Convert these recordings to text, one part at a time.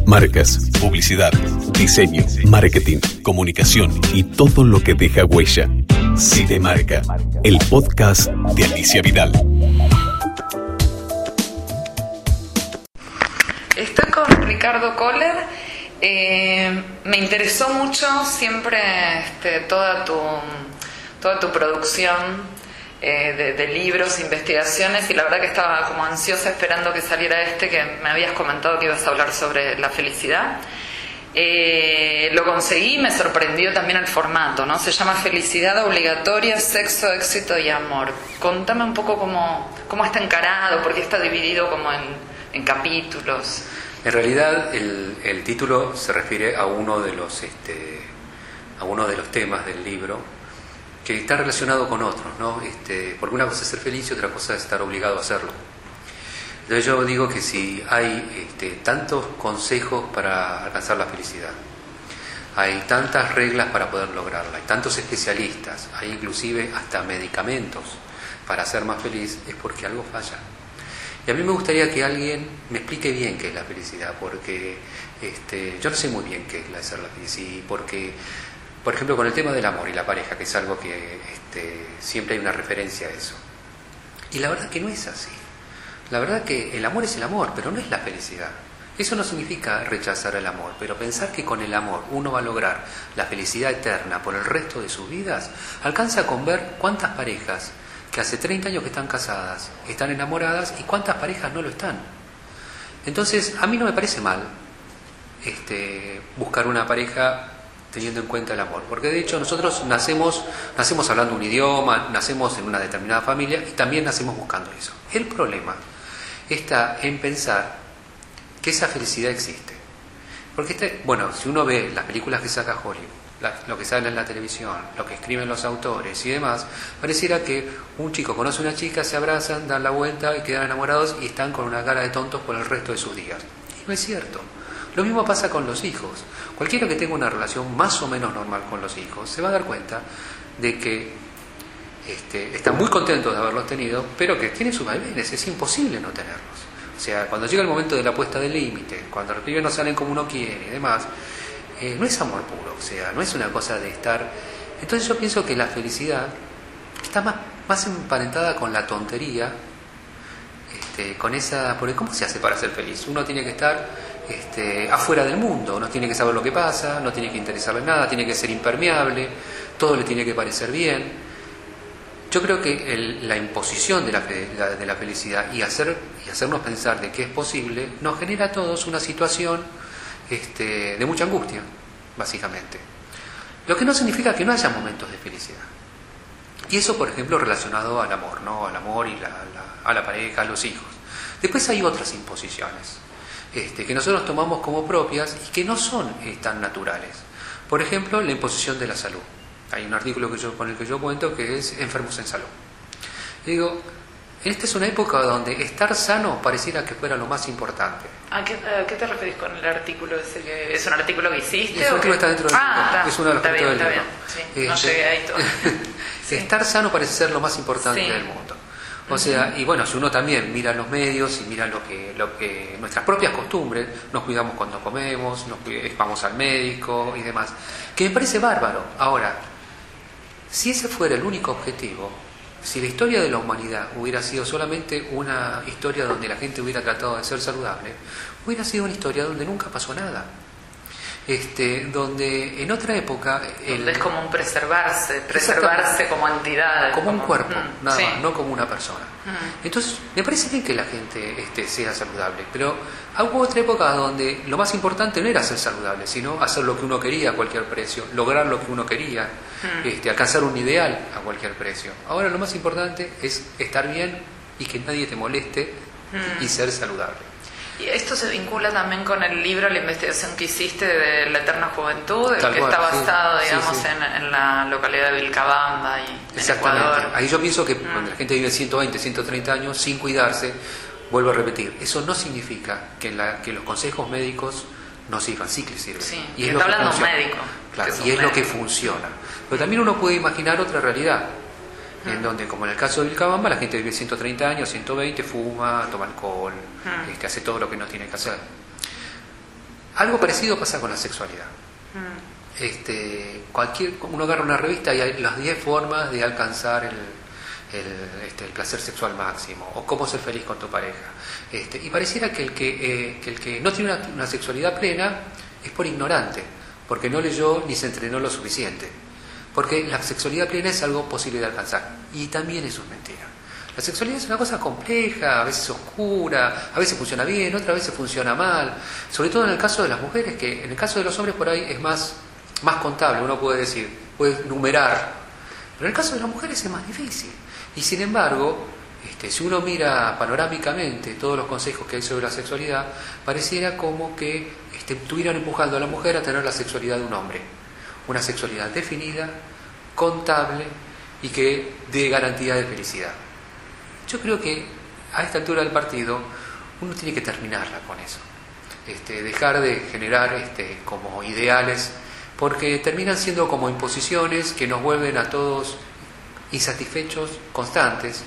Marcas, publicidad, diseño, marketing, comunicación y todo lo que deja huella. Cinemarca, el podcast de Alicia Vidal. Estoy con Ricardo Kohler. Me interesó mucho siempre toda tu producción de libros, investigaciones, y la verdad que estaba como ansiosa esperando que saliera que me habías comentado que ibas a hablar sobre la felicidad. Lo conseguí, me sorprendió también el formato, ¿no? Se llama Felicidad Obligatoria, Sexo, Éxito y Amor. Contame un poco cómo está encarado, por qué está dividido como en capítulos. En realidad el título se refiere a uno de los temas del libro, que está relacionado con otros, ¿no? Porque una cosa es ser feliz y otra cosa es estar obligado a hacerlo. Entonces yo digo que si hay tantos consejos para alcanzar la felicidad, hay tantas reglas para poder lograrla, hay tantos especialistas, hay inclusive hasta medicamentos para ser más feliz, es porque algo falla. Y a mí me gustaría que alguien me explique bien qué es la felicidad, porque yo no sé muy bien qué es la de ser la feliz, y porque, por ejemplo, con el tema del amor y la pareja, que es algo que siempre hay una referencia a eso. Y la verdad que no es así. La verdad que el amor es el amor, pero no es la felicidad. Eso no significa rechazar el amor, pero pensar que con el amor uno va a lograr la felicidad eterna por el resto de sus vidas, alcanza con ver cuántas parejas que hace 30 años que están casadas, están enamoradas, y cuántas parejas no lo están. Entonces, a mí no me parece mal buscar una pareja teniendo en cuenta el amor, porque de hecho nosotros nacemos hablando un idioma, nacemos en una determinada familia y también nacemos buscando eso. El problema está en pensar que esa felicidad existe, porque si uno ve las películas que saca Hollywood, lo que sale en la televisión, lo que escriben los autores y demás, pareciera que un chico conoce a una chica, se abrazan, dan la vuelta y quedan enamorados y están con una cara de tontos por el resto de sus días. Y no es cierto. Lo mismo pasa con los hijos. Cualquiera que tenga una relación más o menos normal con los hijos se va a dar cuenta de que está muy contento de haberlos tenido, pero que tiene sus vaivenes, es imposible no tenerlos. O sea, cuando llega el momento de la puesta del límite, cuando los pibes no salen como uno quiere y demás, no es amor puro, o sea, no es una cosa de estar... Entonces yo pienso que la felicidad está más emparentada con la tontería, con esa... Porque ¿cómo se hace para ser feliz? Uno tiene que estar afuera del mundo, no tiene que saber lo que pasa, no tiene que interesarle nada, tiene que ser impermeable, todo le tiene que parecer bien. Yo creo que la imposición de la felicidad y hacernos pensar de que es posible nos genera a todos una situación de mucha angustia, básicamente. Lo que no significa que no haya momentos de felicidad. Y eso, por ejemplo, relacionado al amor, ¿no? Al amor y a la pareja, a los hijos. Después hay otras imposiciones que nosotros tomamos como propias y que no son tan naturales. Por ejemplo, la imposición de la salud. Hay un artículo con el que yo cuento que es Enfermos en Salud. Y digo, esta es una época donde estar sano pareciera que fuera lo más importante. ¿A qué te referís con el artículo ese? Que ¿es un artículo que hiciste? Es un artículo que está dentro del libro. Es uno de los puntos del libro. Sí, no llegué ahí todo. Sí. Estar sano parece ser lo más importante del mundo. O sea, y bueno, si uno también mira los medios y mira lo que nuestras propias costumbres, nos cuidamos cuando comemos, vamos al médico y demás, que me parece bárbaro. Ahora, si ese fuera el único objetivo, si la historia de la humanidad hubiera sido solamente una historia donde la gente hubiera tratado de ser saludable, hubiera sido una historia donde nunca pasó nada. Donde en otra época... es como un preservarse como entidad. Como un cuerpo, nada más, no como una persona. Entonces, me parece bien que la gente sea saludable, pero hubo otra época donde lo más importante no era ser saludable, sino hacer lo que uno quería a cualquier precio, lograr lo que uno quería, alcanzar un ideal a cualquier precio. Ahora lo más importante es estar bien y que nadie te moleste y ser saludable. Y esto se vincula también con el libro, la investigación que hiciste de la eterna juventud, que está basado, digamos, en la localidad de Vilcabamba y en Ecuador. Ahí yo pienso que cuando la gente vive 120, 130 años sin cuidarse, vuelvo a repetir, eso no significa que los consejos médicos no sirvan, sí que sirven. Sí, y es está hablando un médico. Claro, y es lo que funciona. Pero también uno puede imaginar otra realidad, en donde, como en el caso de Vilcabamba, la gente vive 130 años, 120, fuma, toma alcohol, hace todo lo que no tiene que hacer. algo parecido pasa con la sexualidad. Uno agarra una revista y hay las 10 formas de alcanzar el placer sexual máximo, o cómo ser feliz con tu pareja. Y pareciera que el que no tiene una sexualidad plena es por ignorante, porque no leyó ni se entrenó lo suficiente. Porque la sexualidad plena es algo posible de alcanzar. Y también eso es mentira. La sexualidad es una cosa compleja, a veces oscura, a veces funciona bien, otras veces funciona mal. Sobre todo en el caso de las mujeres, que en el caso de los hombres por ahí es más contable, uno puede decir, puede numerar. Pero en el caso de las mujeres es más difícil. Y sin embargo, si uno mira panorámicamente todos los consejos que hay sobre la sexualidad, pareciera como que estuvieran empujando a la mujer a tener la sexualidad de un hombre. Una sexualidad definida, contable y que dé garantía de felicidad. Yo creo que a esta altura del partido uno tiene que terminarla con eso. Dejar de generar como ideales, porque terminan siendo como imposiciones que nos vuelven a todos insatisfechos, constantes,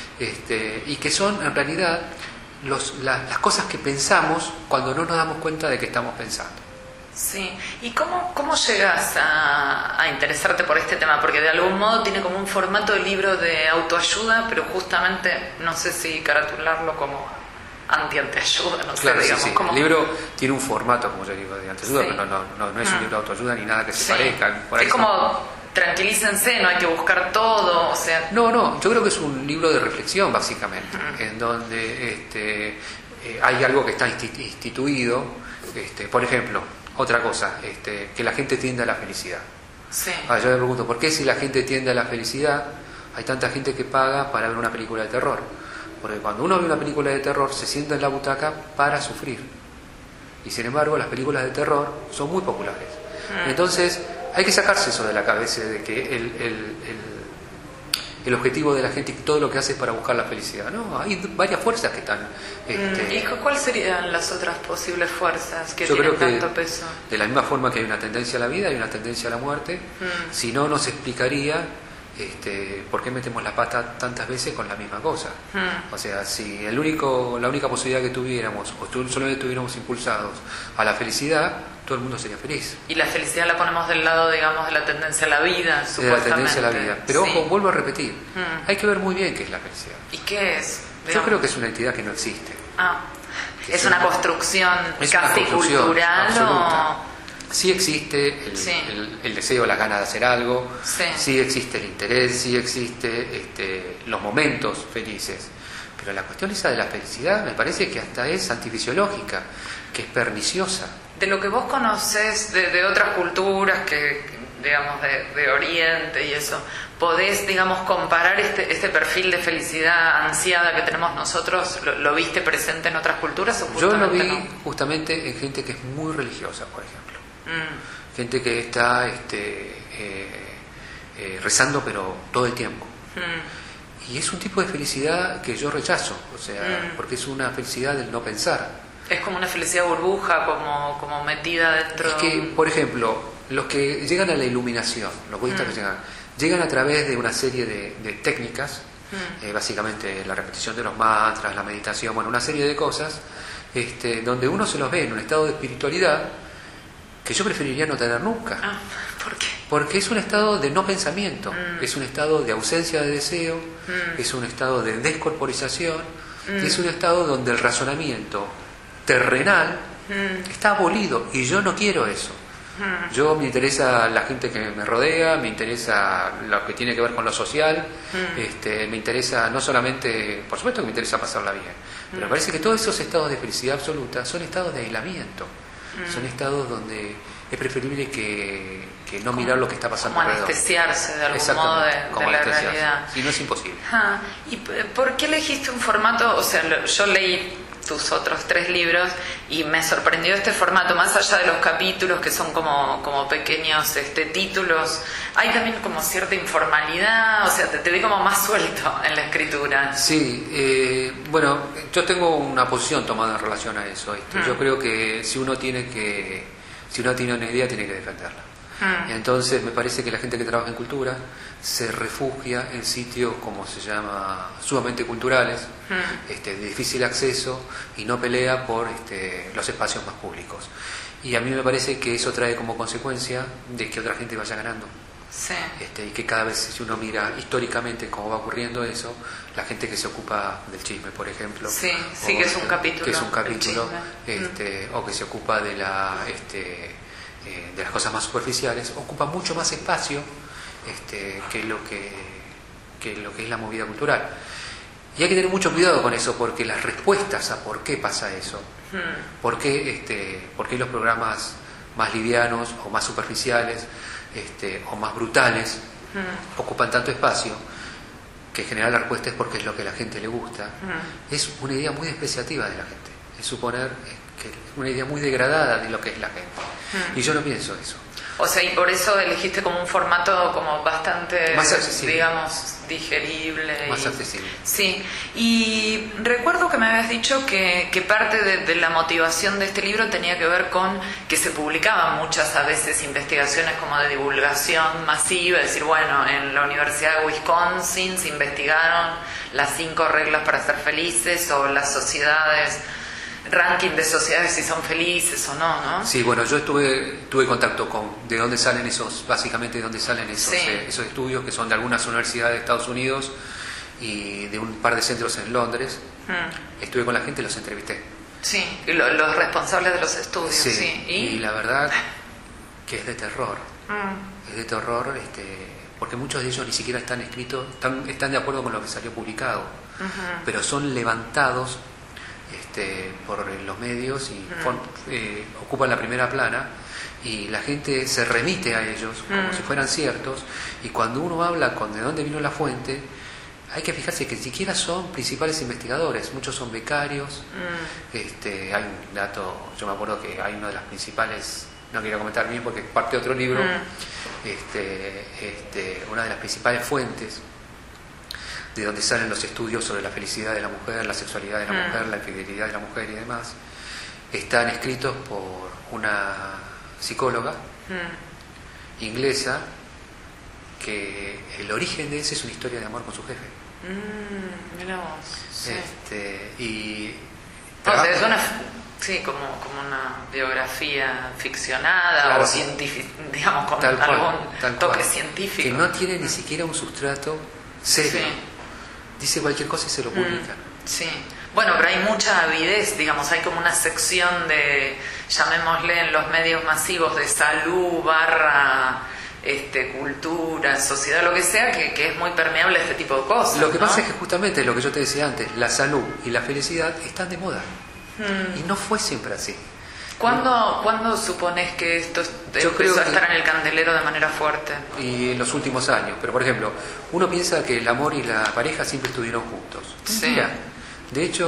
y que son en realidad las cosas que pensamos cuando no nos damos cuenta de que estamos pensando. Sí, ¿y cómo llegas a interesarte por este tema? Porque de algún modo tiene como un formato de libro de autoayuda, pero justamente no sé si caratularlo como anti-autoayuda, no claro, sé, digamos. Sí. Como... El libro tiene un formato, como yo digo, de autoayuda, Sí. pero no es un libro de autoayuda ni nada que se parezca. Por ahí es como, tranquilícense, no hay que buscar todo, o sea... No, yo creo que es un libro de reflexión, básicamente, en donde hay algo que está instituido, por ejemplo, otra cosa, que la gente tiende a la felicidad. Sí. Yo me pregunto, ¿por qué si la gente tiende a la felicidad hay tanta gente que paga para ver una película de terror? Porque cuando uno ve una película de terror se sienta en la butaca para sufrir. Y sin embargo las películas de terror son muy populares. Entonces hay que sacarse eso de la cabeza, de que el objetivo de la gente y todo lo que hace es para buscar la felicidad. No, hay varias fuerzas que están... ¿Y cuáles serían las otras posibles fuerzas que yo tienen creo que tanto peso? de la misma forma que hay una tendencia a la vida, hay una tendencia a la muerte. Si no, nos explicaría por qué metemos la pata tantas veces con la misma cosa. O sea, si la única posibilidad que tuviéramos, o solamente estuviéramos impulsados a la felicidad, todo el mundo sería feliz. Y la felicidad la ponemos del lado, digamos, de la tendencia a la vida, supuestamente. De la tendencia a la vida. Pero sí. Ojo, vuelvo a repetir, hay que ver muy bien qué es la felicidad. ¿Y qué es? Yo creo que es una entidad que no existe. ¿Es una construcción es casi una construcción cultural absoluta. o...? Sí existe el deseo, la gana de hacer algo, sí existe el interés, sí existe los momentos felices, pero la cuestión esa de la felicidad me parece que hasta es antifisiológica, que es perniciosa. De lo que vos conocés de otras culturas, que digamos de Oriente y eso, ¿podés, digamos, comparar este perfil de felicidad ansiada que tenemos nosotros? ¿Lo viste presente en otras culturas o Yo lo vi no? justamente en gente que es muy religiosa, por ejemplo. Gente que está rezando pero todo el tiempo. Y es un tipo de felicidad que yo rechazo, o sea, porque es una felicidad del no pensar. Es como una felicidad burbuja, como metida dentro... Es que, por ejemplo, los que llegan a la iluminación, los budistas que llegan a través de una serie de técnicas, básicamente la repetición de los mantras, la meditación, bueno, una serie de cosas, donde uno se los ve en un estado de espiritualidad que yo preferiría no tener nunca. ¿Por qué? Porque es un estado de no pensamiento, es un estado de ausencia de deseo, es un estado de descorporización, es un estado donde el razonamiento terrenal está abolido, y yo no quiero eso. Yo me interesa la gente que me rodea, me interesa lo que tiene que ver con lo social, me interesa no solamente, por supuesto que me interesa pasarla bien, pero me parece que todos esos estados de felicidad absoluta son estados de aislamiento. Son estados donde es preferible que no mirar lo que está pasando como alrededor. Anestesiarse de algún modo de la realidad. Sí, no es imposible. ¿Y por qué elegiste un formato? O sea, yo leí tus otros 3 libros y me sorprendió este formato, más allá de los capítulos que son como pequeños títulos, hay también como cierta informalidad, o sea, te vi como más suelto en la escritura. Sí, bueno, yo tengo una posición tomada en relación a eso. Yo creo que si uno tiene una idea, tiene que defenderla. Entonces me parece que la gente que trabaja en cultura se refugia en sitios, como se llama, sumamente culturales, de difícil acceso, y no pelea por los espacios más públicos. Y a mí me parece que eso trae como consecuencia de que otra gente vaya ganando. Sí. Y que cada vez, si uno mira históricamente cómo va ocurriendo eso, la gente que se ocupa del chisme, por ejemplo, sí, que es un capítulo, o que se ocupa de las cosas más superficiales, ocupa mucho más espacio que lo que es la movida cultural. Y hay que tener mucho cuidado con eso, porque las respuestas a por qué pasa eso, por qué los programas más livianos o más superficiales o más brutales ocupan tanto espacio, que en general la respuesta es porque es lo que a la gente le gusta, es una idea muy despreciativa de la gente, es suponer que es una idea muy degradada de lo que es la gente. Y yo no pienso eso. O sea, y por eso elegiste como un formato como bastante, más accesible, digamos, digerible. Más accesible. Sí, y recuerdo que me habías dicho que parte de la motivación de este libro tenía que ver con que se publicaban muchas a veces investigaciones como de divulgación masiva, es decir, bueno, en la Universidad de Wisconsin se investigaron las 5 reglas para ser felices, o las sociedades, ranking de sociedades si son felices o no, ¿no? Sí, bueno, yo tuve contacto con de dónde salen básicamente de dónde salen esos estudios, que son de algunas universidades de Estados Unidos y de un par de centros en Londres. Estuve con la gente y los entrevisté. Sí, y los responsables de los estudios. Sí, sí. Y la verdad que es de terror. Es de terror, porque muchos de ellos ni siquiera están escritos, están de acuerdo con lo que salió publicado, pero son levantados por los medios y ocupan la primera plana, y la gente se remite a ellos como si fueran ciertos, y cuando uno habla de dónde vino la fuente, hay que fijarse que ni siquiera son principales investigadores, muchos son becarios. Hay un dato, yo me acuerdo que hay una de las principales, no quiero comentar bien porque es parte de otro libro, una de las principales fuentes de donde salen los estudios sobre la felicidad de la mujer, la sexualidad de la mujer, la infidelidad de la mujer y demás, están escritos por una psicóloga inglesa, que el origen de ese es una historia de amor con su jefe. Mirá vos. Sí. O sea, es como una biografía ficcionada, claro, o científica, digamos, con algún toque científico. Que no tiene ni siquiera un sustrato serio. Sí. Dice cualquier cosa y se lo publican. Sí. Bueno, pero hay mucha avidez, digamos, hay como una sección de, llamémosle en los medios masivos, de salud / cultura, sociedad, lo que sea, que es muy permeable a este tipo de cosas. Lo que pasa es que justamente lo que yo te decía antes, la salud y la felicidad están de moda. Y no fue siempre así. ¿Cuándo supones que esto empezó a estar en el candelero de manera fuerte? Y en los últimos años. Pero, por ejemplo, uno piensa que el amor y la pareja siempre estuvieron juntos. Mentira. De hecho,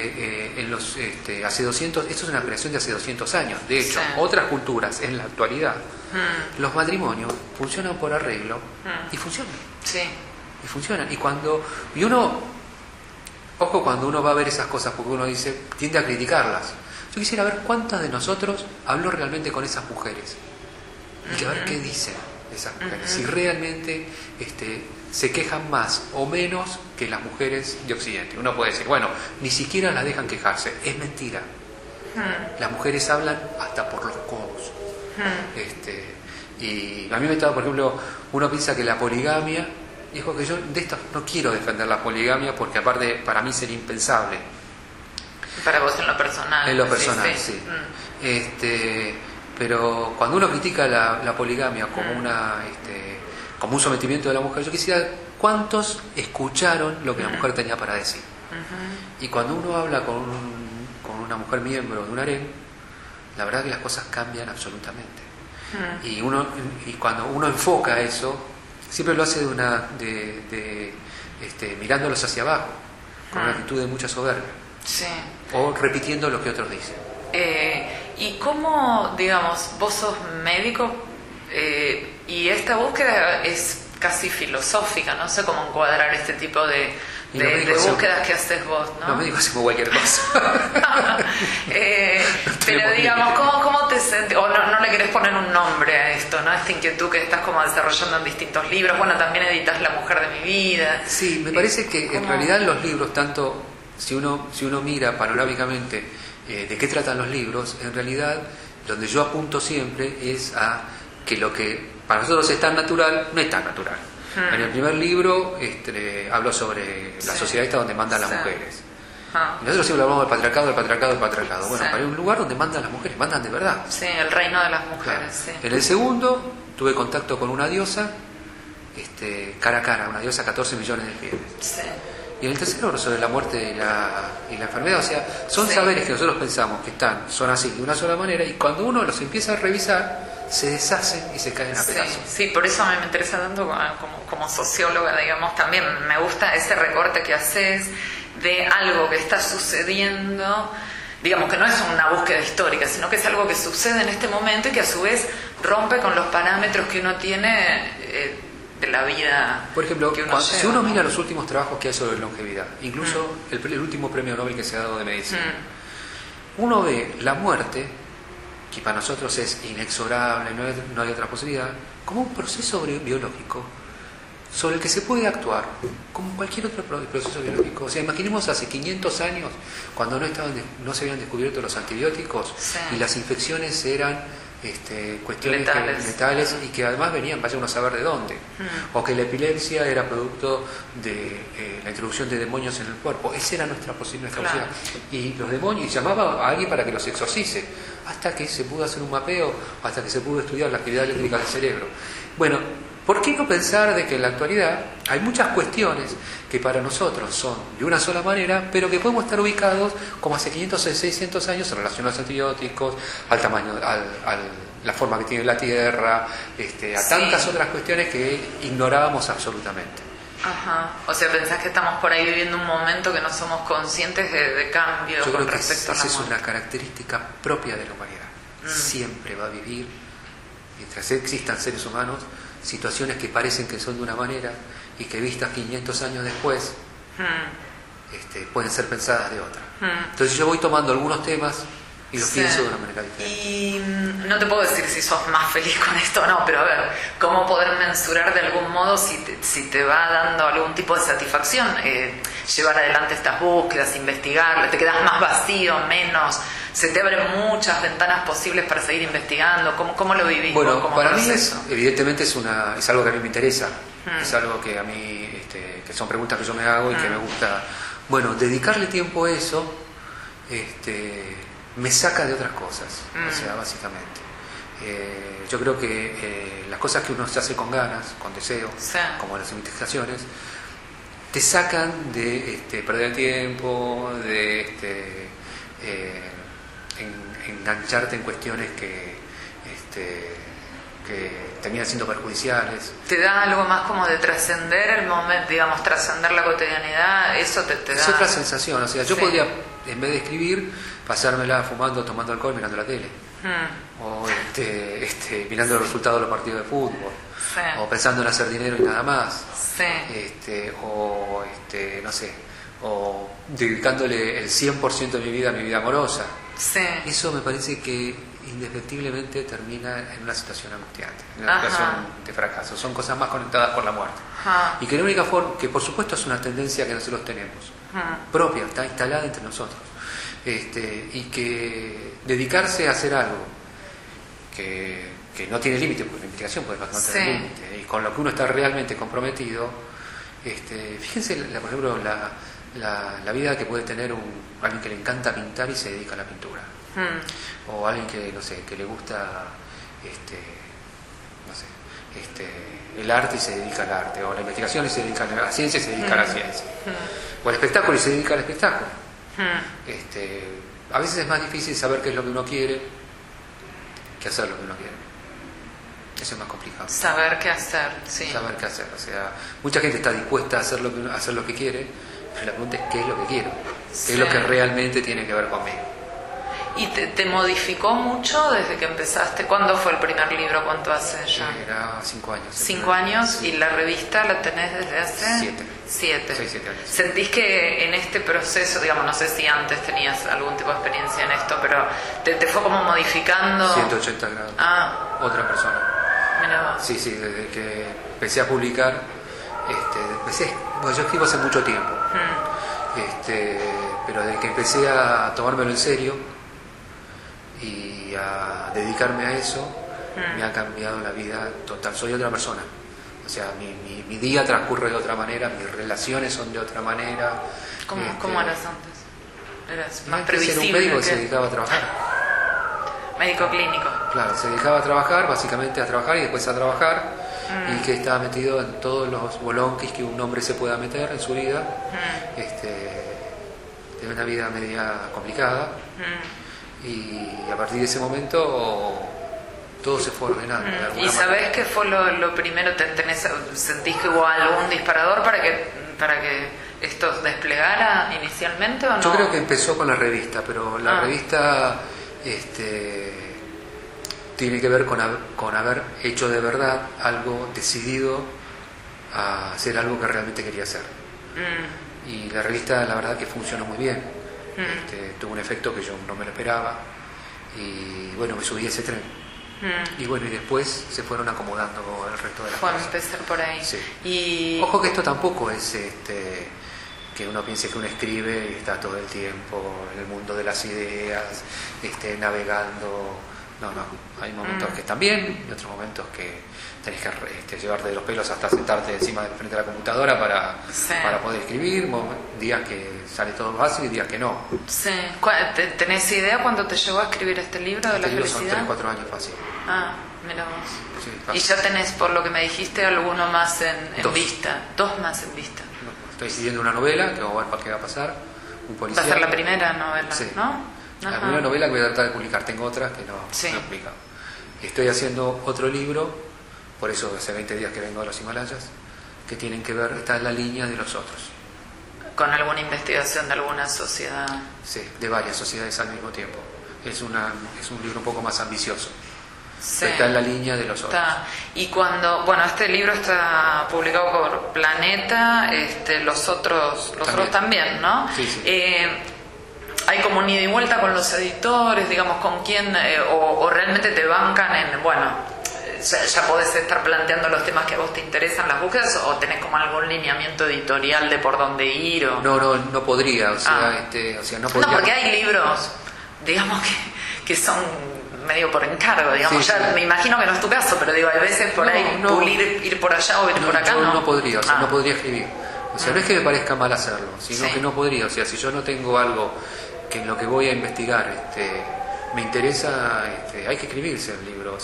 hace 200, esto es una creación de hace 200 años. De hecho, otras culturas en la actualidad, los matrimonios funcionan por arreglo y funcionan. Sí. Y funcionan. Y uno, ojo cuando uno va a ver esas cosas, porque uno tiende a criticarlas. Yo quisiera ver cuántas de nosotros habló realmente con esas mujeres y a ver qué dicen de esas mujeres, si realmente se quejan más o menos que las mujeres de Occidente. Uno puede decir, bueno, ni siquiera las dejan quejarse. Es mentira. Las mujeres hablan hasta por los codos. Y a mí me estaba, por ejemplo, uno piensa que la poligamia, dijo que yo de esto no quiero defender la poligamia, porque aparte para mí sería impensable. Para vos en lo personal. En lo personal, sí. Pero cuando uno critica la poligamia como como un sometimiento de la mujer, yo quisiera cuántos escucharon lo que la mujer tenía para decir. Y cuando uno habla con una mujer miembro de un harem, la verdad que las cosas cambian absolutamente. Y cuando uno enfoca eso, siempre lo hace mirándolos hacia abajo, con una actitud de mucha soberbia. Sí. O repitiendo lo que otros dicen. ¿Y cómo, digamos, vos sos médico y esta búsqueda es casi filosófica? No sé cómo encuadrar este tipo de búsquedas que haces vos, ¿no? Los médicos hacemos cualquier cosa. Pero digamos, ¿cómo te sentís? O no le querés poner un nombre a esto, ¿no? Esta inquietud que estás como desarrollando en distintos libros. Bueno, también editas La mujer de mi vida. Sí, me parece que en realidad los libros, tanto si uno mira panorámicamente de qué tratan los libros, en realidad donde yo apunto siempre es a que lo que para nosotros es tan natural, no es tan natural. En el primer libro hablo sobre la sociedad esta donde mandan las mujeres. Y nosotros siempre hablamos del patriarcado. Bueno, hay un lugar donde mandan las mujeres, mandan de verdad. Sí, el reino de las mujeres. Claro. En el segundo tuve contacto con una diosa, cara a cara, una diosa 14 millones de fieles. Sí. Y en el tercero sobre la muerte y la enfermedad. O sea, son saberes que nosotros pensamos que son así de una sola manera, y cuando uno los empieza a revisar, se deshacen y se caen a pedazos. Sí, por eso me interesa tanto como socióloga, digamos, también me gusta ese recorte que haces de algo que está sucediendo, digamos que no es una búsqueda histórica, sino que es algo que sucede en este momento y que a su vez rompe con los parámetros que uno tiene de la vida. Por ejemplo, que uno si uno mira los últimos trabajos que hay sobre longevidad, incluso el último premio Nobel que se ha dado de medicina, uno ve la muerte, que para nosotros es inexorable, no hay otra posibilidad, como un proceso biológico sobre el que se puede actuar como cualquier otro proceso biológico. O sea, imaginemos hace 500 años, cuando no se habían descubierto los antibióticos y las infecciones eran cuestiones letales y que además venían, vaya uno a saber de dónde, o que la epilepsia era producto de la introducción de demonios en el cuerpo. Esa era nuestra posibilidad. Y los demonios, y llamaba a alguien para que los exorcice, hasta que se pudo hacer un mapeo, hasta que se pudo estudiar la actividad eléctrica del cerebro. Bueno, ¿por qué no pensar de que en la actualidad hay muchas cuestiones que para nosotros son de una sola manera, pero que podemos estar ubicados como hace 500 o 600 años en relación a los antibióticos, al tamaño, la forma que tiene la Tierra, a tantas otras cuestiones que ignorábamos absolutamente? Ajá. O sea, ¿pensás que estamos por ahí viviendo un momento que no somos conscientes de cambio? Yo creo que esa es una característica propia de la humanidad. Siempre va a vivir, mientras existan seres humanos, situaciones que parecen que son de una manera y que vistas 500 años después pueden ser pensadas de otra. Entonces yo voy tomando algunos temas y los pienso de una manera diferente. Y no te puedo decir si sos más feliz con esto o no, pero a ver, ¿cómo poder mensurar de algún modo si te va dando algún tipo de satisfacción llevar adelante estas búsquedas, investigar? ¿Te quedas más vacío, menos? ¿Se te abren muchas ventanas posibles para seguir investigando? ¿Cómo lo vivís? Bueno, como para proceso? mí evidentemente es algo que a mí me interesa, es algo que a mí, que son preguntas que yo me hago y que me gusta. Bueno, dedicarle tiempo a eso me saca de otras cosas, o sea, básicamente. Yo creo que las cosas que uno se hace con ganas, con deseo, como las investigaciones, te sacan de perder tiempo, de engancharte en cuestiones que terminan siendo perjudiciales. ¿Te da algo más como de trascender el momento, digamos, trascender la cotidianidad? Eso te da... Es otra sensación, o sea, yo podría, en vez de escribir, pasármela fumando, tomando alcohol, mirando la tele. O mirando los resultados de los partidos de fútbol. O pensando en hacer dinero y nada más. No sé, o dedicándole el 100% de mi vida a mi vida amorosa. Eso me parece que indefectiblemente termina en una situación angustiante, en una situación de fracaso. Son cosas más conectadas por la muerte. Y que la única forma, que por supuesto es una tendencia que nosotros tenemos, propia, está instalada entre nosotros, y que dedicarse a hacer algo que no tiene límite, porque la investigación puede no tener límite, y con lo que uno está realmente comprometido, fíjense, por ejemplo, la vida que puede tener alguien que le encanta pintar y se dedica a la pintura, o alguien que, no sé, que le gusta el arte y se dedica al arte, o la investigación y se dedica a la ciencia y se dedica a la ciencia, o el espectáculo y se dedica al espectáculo. A veces es más difícil saber qué es lo que uno quiere que hacer lo que uno quiere. Eso es más complicado. Saber qué hacer, Saber qué hacer. O sea, mucha gente está dispuesta a hacer lo que quiere, pero la pregunta es qué es lo que quiero, qué es lo que realmente tiene que ver conmigo. ¿Y te modificó mucho desde que empezaste? ¿Cuándo fue el primer libro? ¿Cuánto hace ya? Era 5 años. 5 años, ¿y la revista la tenés desde hace? 7. 7. 6-7 años. ¿Sentís que en este proceso, digamos, no sé si antes tenías algún tipo de experiencia en esto, pero te fue como modificando? 180 grados. Otra persona. Mirá vos. Sí, desde que empecé a publicar, bueno, yo escribo hace mucho tiempo, pero desde que empecé a tomármelo en serio y a dedicarme a eso me ha cambiado la vida total. Soy otra persona. O sea, mi día transcurre de otra manera, mis relaciones son de otra manera. ¿Cómo eras antes? ¿Eras más Antes previsible? era un médico que se dedicaba a trabajar. Médico clínico. Claro, se dedicaba a trabajar, básicamente a trabajar y después a trabajar, y que estaba metido en todos los bolonquis que un hombre se pueda meter en su vida. De una vida media complicada, y a partir de ese momento todo se fue ordenando. ¿Y sabés qué fue lo primero? ¿Sentís que hubo algún disparador para que esto desplegara inicialmente o no? Yo creo que empezó con la revista, pero la revista tiene que ver con haber hecho de verdad algo, decidido a hacer algo que realmente quería hacer. Y la revista, la verdad, que funcionó muy bien. Tuvo un efecto que yo no me lo esperaba, y bueno, me subí a ese tren. Y bueno, y después se fueron acomodando el resto de las cosas. Empezar por ahí. Sí. Y... Ojo que esto tampoco es que uno piense que uno escribe y está todo el tiempo en el mundo de las ideas, navegando. No, hay momentos que están bien y otros momentos que tenés que llevarte de los pelos hasta sentarte encima frente a la computadora para poder escribir. Días que sale todo fácil y días que no. Sí. ¿Tenés idea cuándo te llevó a escribir este libro de la felicidad? Son 3-4 años fácil. Mira vos. Sí, y ya tenés, por lo que me dijiste, alguno más en Dos. vista. 2 más en vista. Estoy siguiendo una novela que vamos a ver para qué va a pasar. Un policial. Va a ser la primera novela, Sí. ¿no? La primera novela que voy a tratar de publicar. Tengo otras que no he publicado. Estoy haciendo otro libro, por eso hace 20 días que vengo de los Himalayas, que tienen que ver, está en la línea de los otros. ¿Con alguna investigación de alguna sociedad? Sí, de varias sociedades al mismo tiempo. Es un libro un poco más ambicioso. Sí. Está en la línea de los otros. Y este libro está publicado por Planeta, los otros también, ¿no? Sí. Hay como un ida y vuelta con los editores, digamos, con quién, o realmente te bancan ya podés estar planteando los temas que a vos te interesan, las búsquedas, o tenés como algún lineamiento editorial de por dónde ir. No podría, no podría. No, porque hay libros, digamos, que son medio por encargo, digamos. Sí. Me imagino que no es tu caso, pero digo, hay veces por ahí pulir, ir por allá o ir por acá. No podría, no podría escribir. No es que me parezca mal hacerlo, sino que no podría. Si yo no tengo algo que en lo que voy a investigar me interesa, hay que escribirse el libro.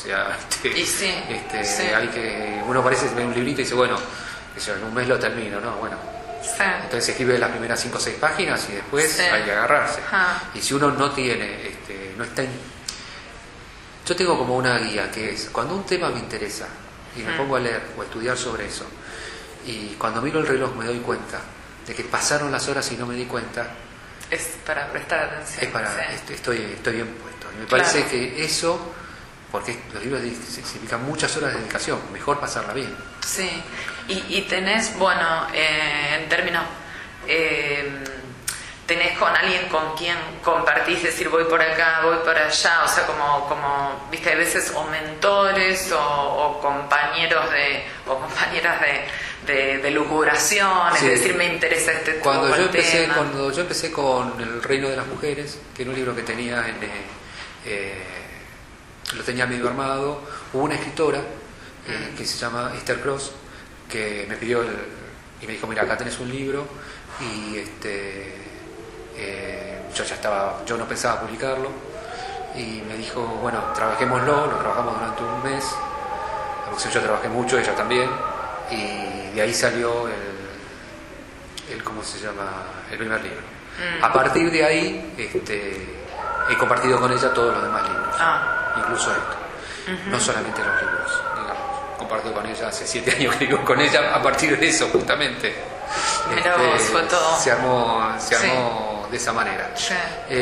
Hay que, uno parece que ve un librito y dice, bueno, en un mes lo termino, ¿no? Bueno. Sí. Entonces se escribe las primeras 5 o 6 páginas y después hay que agarrarse. Y si uno no tiene, no está yo tengo como una guía que es, cuando un tema me interesa y me pongo a leer o a estudiar sobre eso, y cuando miro el reloj me doy cuenta de que pasaron las horas y no me di cuenta, es para prestar atención. Estoy bien puesto. Y me parece que eso, porque los libros significan muchas horas de dedicación, mejor pasarla bien. Sí, y tenés, en términos, tenés con alguien con quien compartís, decir voy por acá, voy por allá, o sea, como viste, hay veces o mentores o compañeros o compañeras de lucubración, Sí. es decir, me interesa Cuando yo tema. empecé con El Reino de las Mujeres, que era un libro que tenía lo tenía medio armado, hubo una escritora que se llama Esther Cross, que me pidió y me dijo, mira, acá tenés un libro, y yo no pensaba publicarlo, y me dijo, bueno, trabajémoslo, lo trabajamos durante un mes, porque yo trabajé mucho, ella también, y de ahí salió ¿cómo se llama? El primer libro. A partir de ahí he compartido con ella todos los demás libros, incluso esto. No solamente los libros, digamos. Comparto con ella, hace 7 años que vivo con ella, a partir de eso justamente. Mira vos, fue todo. Se armó de esa manera. Sí.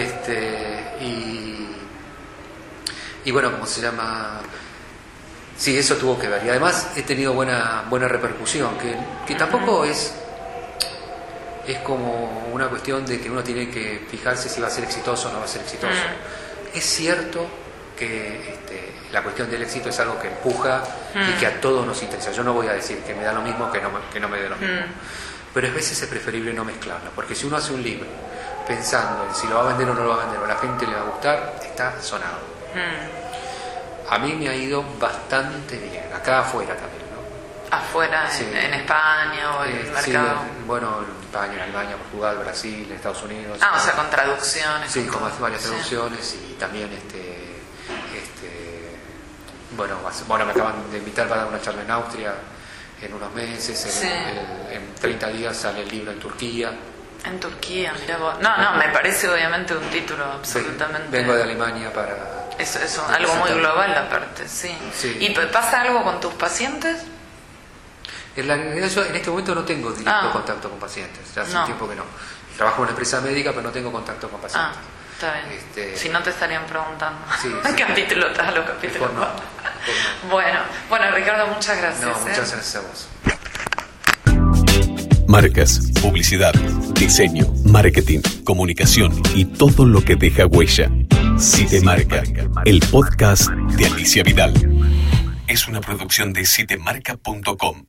Y bueno, ¿cómo se llama? Sí, eso tuvo que ver. Y además he tenido buena repercusión, que tampoco es como una cuestión de que uno tiene que fijarse si va a ser exitoso o no va a ser exitoso. Es cierto que la cuestión del éxito es algo que empuja y que a todos nos interesa. Yo no voy a decir que me da lo mismo que no me dé lo mismo. Pero a veces es preferible no mezclarlo, porque si uno hace un libro pensando en si lo va a vender o no lo va a vender, o a la gente le va a gustar, está sonado. A mí me ha ido bastante bien, acá afuera también, ¿no? Afuera, sí. en España o en el mercado. Sí, bueno, en España, en Alemania, Portugal, Brasil, Estados Unidos. O sea, con traducciones. Sí, con varias traducciones y también bueno, me acaban de invitar para dar una charla en Austria en unos meses, en 30 días sale el libro en Turquía. En Turquía, mirá vos. No, me parece obviamente un título absolutamente... Vengo de Alemania para... Eso, algo muy global aparte, sí. ¿Y pasa algo con tus pacientes? En realidad yo en este momento no tengo directo contacto con pacientes, ya hace un tiempo que no. Trabajo en una empresa médica, pero no tengo contacto con pacientes. Está bien. Si no te estarían preguntando. ¿Qué capítulo tal o capítulo cual? Bueno, Ricardo, muchas gracias. No, muchas gracias a vos. Marcas, publicidad, diseño, marketing, comunicación y todo lo que deja huella. Citemarca, el podcast de Alicia Vidal. Es una producción de citemarca.com.